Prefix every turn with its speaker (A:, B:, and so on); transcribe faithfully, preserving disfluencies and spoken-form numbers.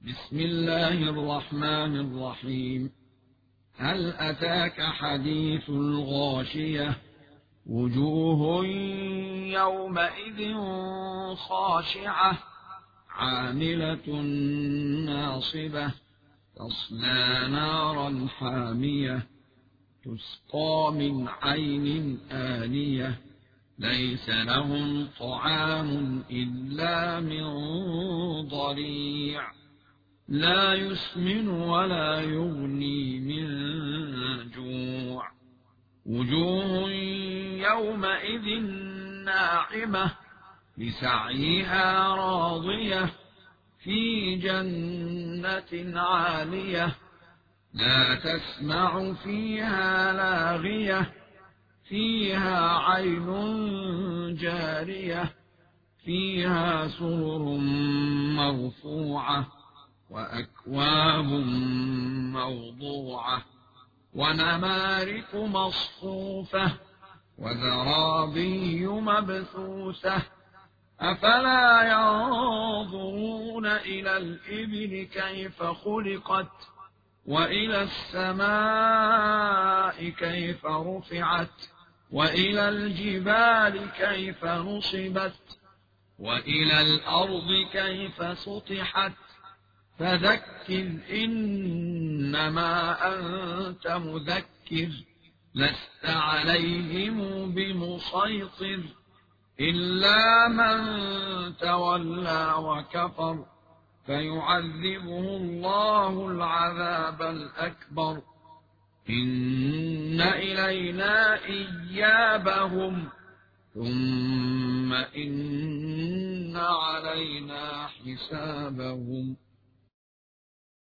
A: بسم الله الرحمن الرحيم. هل أتاك حديث الغاشية؟ وجوه يومئذ خاشعة عاملة ناصبة تصلى نارا حامية تسقى من عين آنية ليس لهم طعام إلا من ضريع لا يسمن ولا يغني من جوع. وجوه يومئذ ناعمة لسعيها راضية في جنة عالية لا تسمع فيها لاغية فيها عين جارية فيها سرر مرفوعة وأكواب موضوعة ونمارق مصفوفة وزرابي مبثوثة أفلا ينظرون إلى الإبل كيف خلقت وإلى السماء كيف رفعت وإلى الجبال كيف نصبت وإلى الأرض كيف سطحت فذكر إنما أنت مذكر لست عليهم بمسيطر إلا من تولى وكفر فيعذبه الله العذاب الأكبر إن إلينا إيابهم ثم إن علينا حسابهم.